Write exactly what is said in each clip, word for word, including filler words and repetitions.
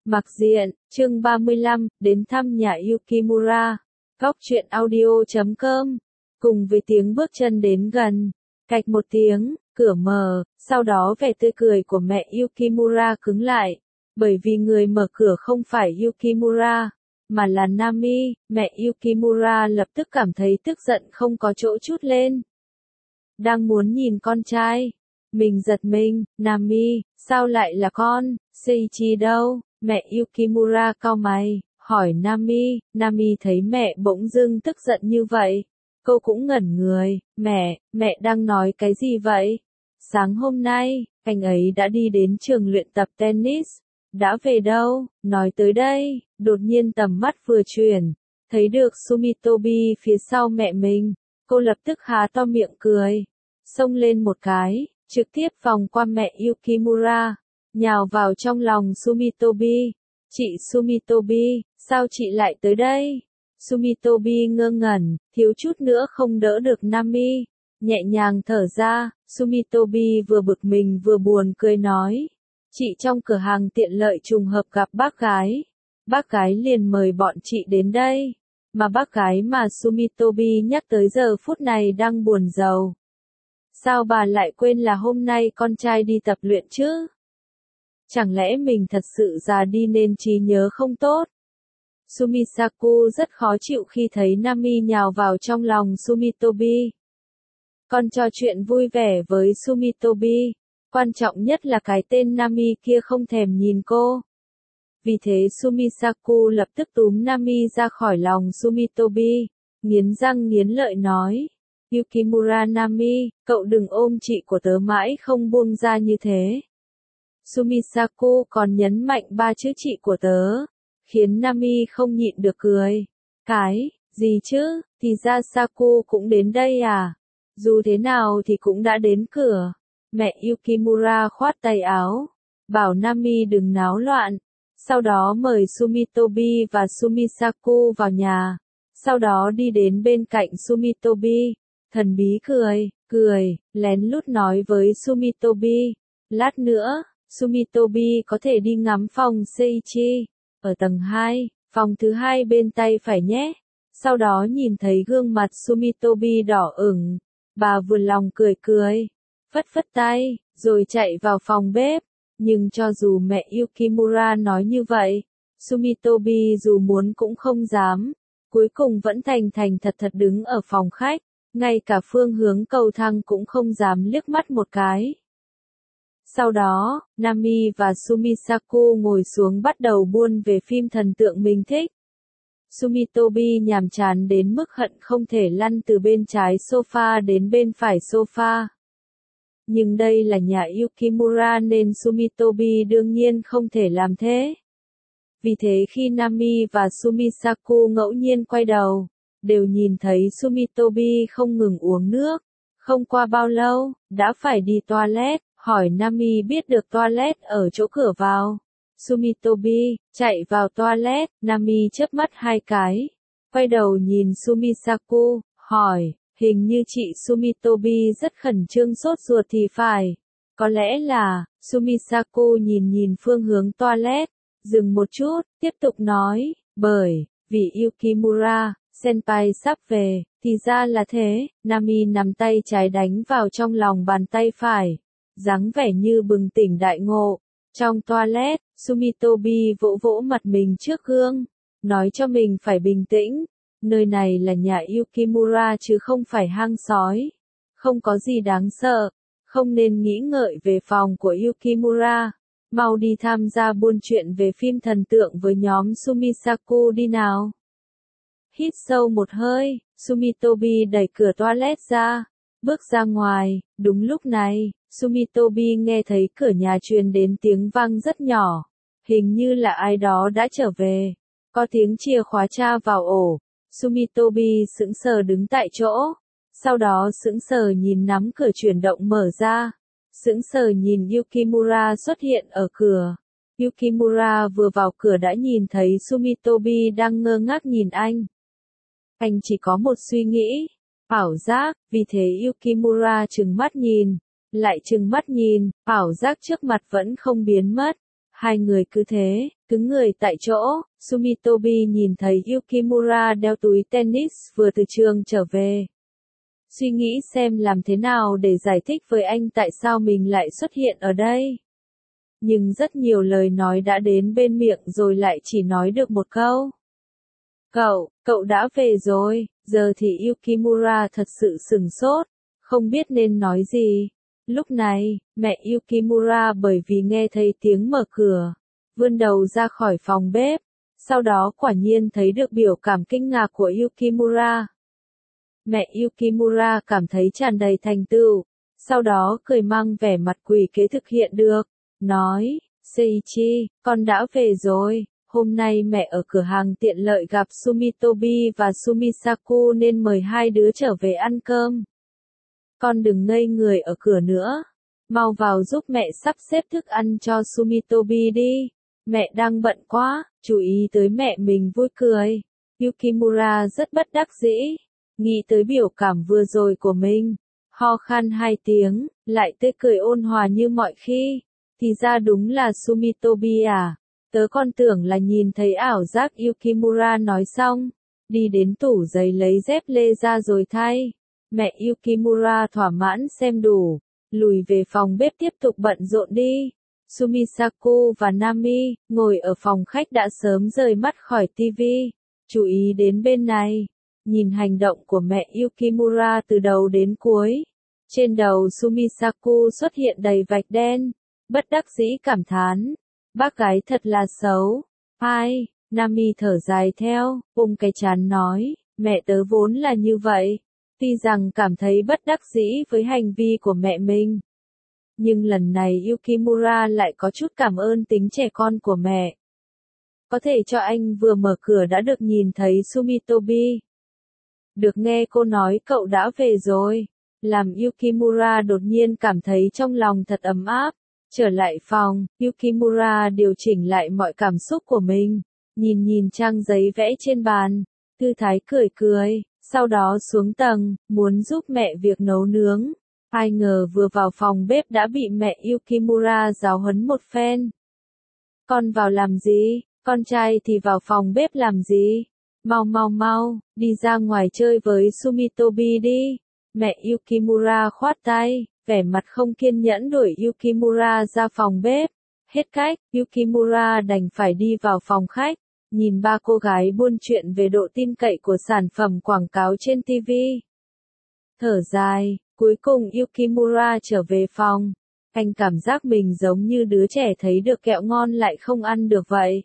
Mặc diện, chương ba mươi lăm, đến thăm nhà Yukimura. Góc truyện audio chấm com. Cùng với tiếng bước chân đến gần, cạch một tiếng, cửa mở, sau đó vẻ tươi cười của mẹ Yukimura cứng lại. Bởi vì người mở cửa không phải Yukimura, mà là Nami, mẹ Yukimura lập tức cảm thấy tức giận không có chỗ trút lên. Đang muốn nhìn con trai, mình giật mình, Nami, sao lại là con, Seiichi đâu? Mẹ Yukimura cau mày, hỏi Nami, Nami thấy mẹ bỗng dưng tức giận như vậy. Cô cũng ngẩn người, mẹ, mẹ đang nói cái gì vậy? Sáng hôm nay, anh ấy đã đi đến trường luyện tập tennis. Đã về đâu? Nói tới đây, đột nhiên tầm mắt vừa chuyển, thấy được Sumitobi phía sau mẹ mình. Cô lập tức há to miệng cười, xông lên một cái, trực tiếp vòng qua mẹ Yukimura, nhào vào trong lòng Sumitobi. Chị Sumitobi, sao chị lại tới đây? Sumitobi ngơ ngẩn, thiếu chút nữa không đỡ được Nami. Nhẹ nhàng thở ra, Sumitobi vừa bực mình vừa buồn cười nói. Chị trong cửa hàng tiện lợi trùng hợp gặp bác gái. Bác gái liền mời bọn chị đến đây. Mà bác gái mà Sumitobi nhắc tới giờ phút này đang buồn rầu. Sao bà lại quên là hôm nay con trai đi tập luyện chứ? Chẳng lẽ mình thật sự già đi nên trí nhớ không tốt? Sumisaku rất khó chịu khi thấy Nami nhào vào trong lòng Sumitobi. Con trò chuyện vui vẻ với Sumitobi, quan trọng nhất là cái tên Nami kia không thèm nhìn cô. Vì thế Sumisaku lập tức túm Nami ra khỏi lòng Sumitobi, nghiến răng nghiến lợi nói. Yukimura Nami, cậu đừng ôm chị của tớ mãi không buông ra như thế. Sumisaku còn nhấn mạnh ba chữ chị của tớ, khiến Nami không nhịn được cười. Cái, gì chứ, thì ra Saku cũng đến đây à? Dù thế nào thì cũng đã đến cửa. Mẹ Yukimura khoát tay áo, bảo Nami đừng náo loạn. Sau đó mời Sumitobi và Sumisaku vào nhà. Sau đó đi đến bên cạnh Sumitobi, thần bí cười, cười, lén lút nói với Sumitobi. Lát nữa, Sumitobi có thể đi ngắm phòng Seiichi, ở tầng hai, phòng thứ hai bên tay phải nhé. Sau đó nhìn thấy gương mặt Sumitobi đỏ ửng, bà vừa lòng cười cười, phất phất tay, rồi chạy vào phòng bếp. Nhưng cho dù mẹ Yukimura nói như vậy, Sumitobi dù muốn cũng không dám, cuối cùng vẫn thành thành thật thật đứng ở phòng khách, ngay cả phương hướng cầu thang cũng không dám liếc mắt một cái. Sau đó, Nami và Sumisaku ngồi xuống bắt đầu buôn về phim thần tượng mình thích. Sumitobi nhàm chán đến mức hận không thể lăn từ bên trái sofa đến bên phải sofa. Nhưng đây là nhà Yukimura nên Sumitobi đương nhiên không thể làm thế. Vì thế khi Nami và Sumisaku ngẫu nhiên quay đầu, đều nhìn thấy Sumitobi không ngừng uống nước. Không qua bao lâu, đã phải đi toilet, hỏi Nami biết được toilet ở chỗ cửa vào. Sumitobi, chạy vào toilet, Nami chớp mắt hai cái. Quay đầu nhìn Sumisaku, hỏi, hình như chị Sumitobi rất khẩn trương sốt ruột thì phải. Có lẽ là, Sumisaku nhìn nhìn phương hướng toilet, dừng một chút, tiếp tục nói, bởi, vì Yukimura, senpai sắp về, thì ra là thế. Nami nắm tay trái đánh vào trong lòng bàn tay phải, dáng vẻ như bừng tỉnh đại ngộ. Trong toilet, Sumitobi vỗ vỗ mặt mình trước gương, nói cho mình phải bình tĩnh. Nơi này là nhà Yukimura chứ không phải hang sói. Không có gì đáng sợ, không nên nghĩ ngợi về phòng của Yukimura. Mau đi tham gia buôn chuyện về phim thần tượng với nhóm Sumisaku đi nào. Hít sâu một hơi, Sumitobi đẩy cửa toilet ra, bước ra ngoài. Đúng lúc này, Sumitobi nghe thấy cửa nhà truyền đến tiếng vang rất nhỏ. Hình như là ai đó đã trở về. Có tiếng chìa khóa tra vào ổ. Sumitobi sững sờ đứng tại chỗ. Sau đó sững sờ nhìn nắm cửa chuyển động mở ra. Sững sờ nhìn Yukimura xuất hiện ở cửa. Yukimura vừa vào cửa đã nhìn thấy Sumitobi đang ngơ ngác nhìn anh. Anh chỉ có một suy nghĩ, ảo giác, vì thế Yukimura trừng mắt nhìn, lại trừng mắt nhìn, ảo giác trước mặt vẫn không biến mất. Hai người cứ thế, cứng người tại chỗ, Sumitobi nhìn thấy Yukimura đeo túi tennis vừa từ trường trở về. Suy nghĩ xem làm thế nào để giải thích với anh tại sao mình lại xuất hiện ở đây. Nhưng rất nhiều lời nói đã đến bên miệng rồi lại chỉ nói được một câu. Cậu, cậu đã về rồi, giờ thì Yukimura thật sự sửng sốt, không biết nên nói gì. Lúc này, mẹ Yukimura bởi vì nghe thấy tiếng mở cửa, vươn đầu ra khỏi phòng bếp, sau đó quả nhiên thấy được biểu cảm kinh ngạc của Yukimura. Mẹ Yukimura cảm thấy tràn đầy thành tựu, sau đó cười mang vẻ mặt quỷ kế thực hiện được, nói, Seiichi, con đã về rồi, hôm nay mẹ ở cửa hàng tiện lợi gặp Sumitobi và Sumisaku nên mời hai đứa trở về ăn cơm. Con đừng ngây người ở cửa nữa, mau vào giúp mẹ sắp xếp thức ăn cho Sumitobi đi, mẹ đang bận quá, chú ý tới mẹ mình vui cười. Yukimura rất bất đắc dĩ, nghĩ tới biểu cảm vừa rồi của mình, ho khan hai tiếng, lại tươi cười ôn hòa như mọi khi, thì ra đúng là Sumitobi à, tớ còn tưởng là nhìn thấy ảo giác. Yukimura nói xong, đi đến tủ giày lấy dép lê ra rồi thay. Mẹ Yukimura thỏa mãn xem đủ, lùi về phòng bếp tiếp tục bận rộn đi. Sumisaku và Nami, ngồi ở phòng khách đã sớm rời mắt khỏi tivi, chú ý đến bên này, nhìn hành động của mẹ Yukimura từ đầu đến cuối. Trên đầu Sumisaku xuất hiện đầy vạch đen, bất đắc dĩ cảm thán, bác gái thật là xấu. Ai, Nami thở dài theo, ôm cái trán nói, mẹ tớ vốn là như vậy. Tuy rằng cảm thấy bất đắc dĩ với hành vi của mẹ mình, nhưng lần này Yukimura lại có chút cảm ơn tính trẻ con của mẹ. Có thể cho anh vừa mở cửa đã được nhìn thấy Sumitobi. Được nghe cô nói cậu đã về rồi, làm Yukimura đột nhiên cảm thấy trong lòng thật ấm áp. Trở lại phòng, Yukimura điều chỉnh lại mọi cảm xúc của mình, nhìn nhìn trang giấy vẽ trên bàn, thư thái cười cười. Sau đó xuống tầng, muốn giúp mẹ việc nấu nướng. Ai ngờ vừa vào phòng bếp đã bị mẹ Yukimura giáo huấn một phen. Con vào làm gì? Con trai thì vào phòng bếp làm gì? Mau mau mau, đi ra ngoài chơi với Sumitobi đi. Mẹ Yukimura khoát tay, vẻ mặt không kiên nhẫn đuổi Yukimura ra phòng bếp. Hết cách, Yukimura đành phải đi vào phòng khách. Nhìn ba cô gái buôn chuyện về độ tin cậy của sản phẩm quảng cáo trên ti vi. Thở dài, cuối cùng Yukimura trở về phòng. Anh cảm giác mình giống như đứa trẻ thấy được kẹo ngon lại không ăn được vậy.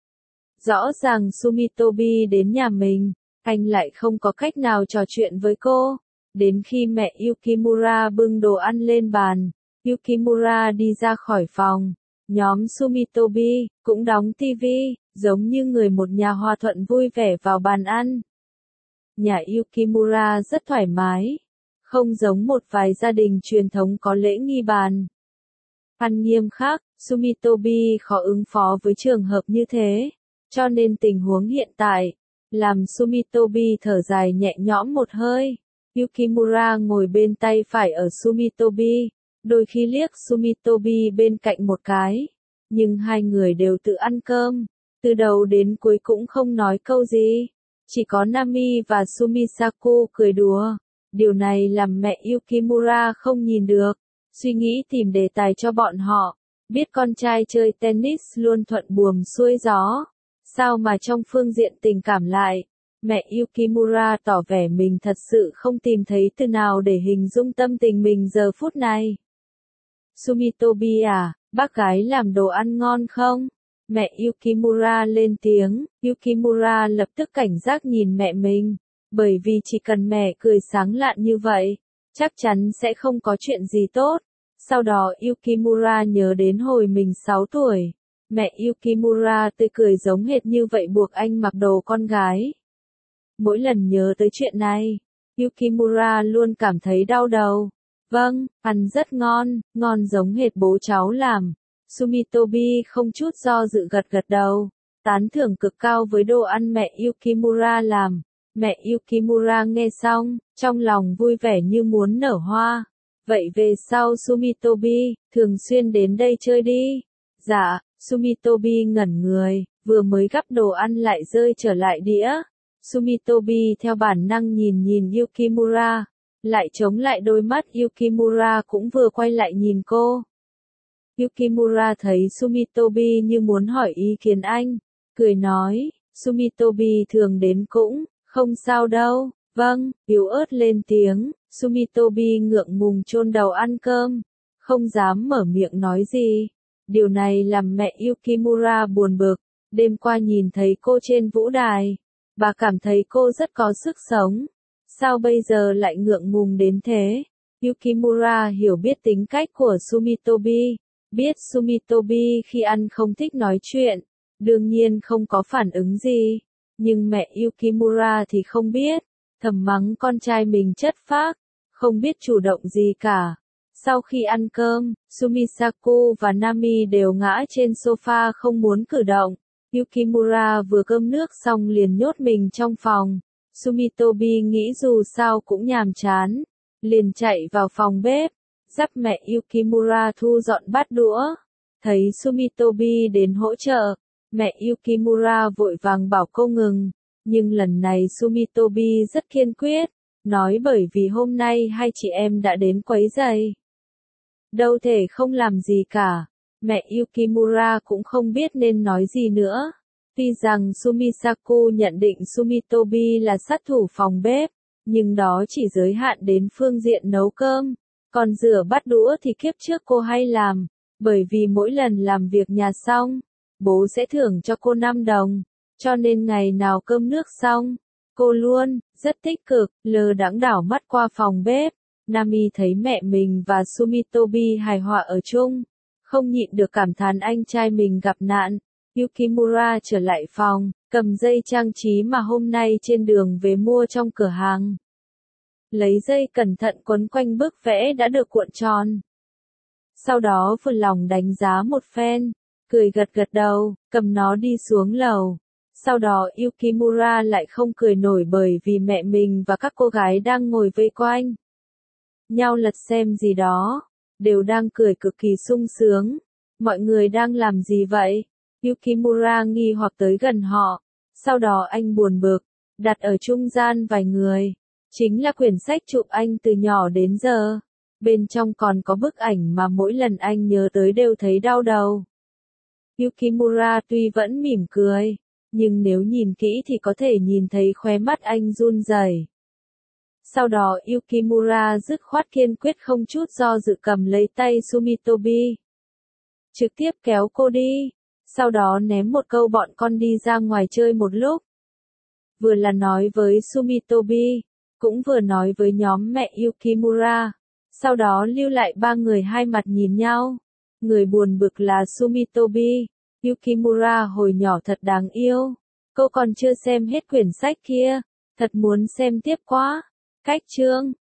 Rõ ràng Sumitobi đến nhà mình, anh lại không có cách nào trò chuyện với cô. Đến khi mẹ Yukimura bưng đồ ăn lên bàn, Yukimura đi ra khỏi phòng. Nhóm Sumitobi cũng đóng ti vi, giống như người một nhà hòa thuận vui vẻ vào bàn ăn. Nhà Yukimura rất thoải mái, không giống một vài gia đình truyền thống có lễ nghi bàn ăn nghiêm khắc. Sumitobi khó ứng phó với trường hợp như thế, cho nên tình huống hiện tại làm Sumitobi thở dài nhẹ nhõm một hơi. Yukimura ngồi bên tay phải ở Sumitobi, đôi khi liếc Sumitobi bên cạnh một cái, nhưng hai người đều tự ăn cơm, từ đầu đến cuối cũng không nói câu gì, chỉ có Nami và Sumisaku cười đùa. Điều này làm mẹ Yukimura không nhìn được, suy nghĩ tìm đề tài cho bọn họ, biết con trai chơi tennis luôn thuận buồm xuôi gió, sao mà trong phương diện tình cảm lại. Mẹ Yukimura tỏ vẻ mình thật sự không tìm thấy từ nào để hình dung tâm tình mình giờ phút này. Sumitobi à, bác gái làm đồ ăn ngon không? Mẹ Yukimura lên tiếng, Yukimura lập tức cảnh giác nhìn mẹ mình, bởi vì chỉ cần mẹ cười sáng lạn như vậy, chắc chắn sẽ không có chuyện gì tốt. Sau đó Yukimura nhớ đến hồi mình sáu tuổi, mẹ Yukimura tươi cười giống hệt như vậy buộc anh mặc đồ con gái. Mỗi lần nhớ tới chuyện này, Yukimura luôn cảm thấy đau đầu. Vâng, ăn rất ngon, ngon giống hệt bố cháu làm. Sumitobi không chút do dự gật gật đầu, tán thưởng cực cao với đồ ăn mẹ Yukimura làm. Mẹ Yukimura nghe xong, trong lòng vui vẻ như muốn nở hoa. Vậy về sau Sumitobi, thường xuyên đến đây chơi đi. Dạ, Sumitobi ngẩn người, vừa mới gắp đồ ăn lại rơi trở lại đĩa. Sumitobi theo bản năng nhìn nhìn Yukimura, lại chống lại đôi mắt Yukimura cũng vừa quay lại nhìn cô. Yukimura thấy Sumitobi như muốn hỏi ý kiến anh, cười nói, Sumitobi thường đến cũng, không sao đâu, vâng, yếu ớt lên tiếng, Sumitobi ngượng ngùng chôn đầu ăn cơm, không dám mở miệng nói gì. Điều này làm mẹ Yukimura buồn bực, đêm qua nhìn thấy cô trên vũ đài, bà cảm thấy cô rất có sức sống, sao bây giờ lại ngượng ngùng đến thế? Yukimura hiểu biết tính cách của Sumitobi, biết Sumitobi khi ăn không thích nói chuyện, đương nhiên không có phản ứng gì, nhưng mẹ Yukimura thì không biết, thầm mắng con trai mình chất phác, không biết chủ động gì cả. Sau khi ăn cơm, Sumisaku và Nami đều ngã trên sofa không muốn cử động. Yukimura vừa cơm nước xong liền nhốt mình trong phòng. Sumitobi nghĩ dù sao cũng nhàm chán, liền chạy vào phòng bếp, dắt mẹ Yukimura thu dọn bát đũa. Thấy Sumitobi đến hỗ trợ, mẹ Yukimura vội vàng bảo cô ngừng, nhưng lần này Sumitobi rất kiên quyết, nói bởi vì hôm nay hai chị em đã đến quấy rầy. Đâu thể không làm gì cả, mẹ Yukimura cũng không biết nên nói gì nữa. Tuy rằng Sumisaku nhận định Sumitobi là sát thủ phòng bếp, nhưng đó chỉ giới hạn đến phương diện nấu cơm, còn rửa bát đũa thì kiếp trước cô hay làm, bởi vì mỗi lần làm việc nhà xong, bố sẽ thưởng cho cô năm đồng, cho nên ngày nào cơm nước xong, cô luôn, rất tích cực, lờ đãng đảo mắt qua phòng bếp. Nami thấy mẹ mình và Sumitobi hài hòa ở chung, không nhịn được cảm thán anh trai mình gặp nạn. Yukimura trở lại phòng, cầm dây trang trí mà hôm nay trên đường về mua trong cửa hàng. Lấy dây cẩn thận quấn quanh bức vẽ đã được cuộn tròn. Sau đó vừa lòng đánh giá một phen, cười gật gật đầu, cầm nó đi xuống lầu. Sau đó Yukimura lại không cười nổi bởi vì mẹ mình và các cô gái đang ngồi vây quanh nhau lật xem gì đó, đều đang cười cực kỳ sung sướng. Mọi người đang làm gì vậy? Yukimura nghi hoặc tới gần họ, sau đó anh buồn bực, đặt ở trung gian vài người, chính là quyển sách chụp anh từ nhỏ đến giờ, bên trong còn có bức ảnh mà mỗi lần anh nhớ tới đều thấy đau đầu. Yukimura tuy vẫn mỉm cười, nhưng nếu nhìn kỹ thì có thể nhìn thấy khóe mắt anh run rẩy. Sau đó Yukimura dứt khoát kiên quyết không chút do dự cầm lấy tay Sumitobi, trực tiếp kéo cô đi, sau đó ném một câu bọn con đi ra ngoài chơi một lúc. Vừa là nói với Sumitobi, cũng vừa nói với nhóm mẹ Yukimura, sau đó lưu lại ba người hai mặt nhìn nhau. Người buồn bực là Sumitobi, Yukimura hồi nhỏ thật đáng yêu, cô còn chưa xem hết quyển sách kia, thật muốn xem tiếp quá. Cách chương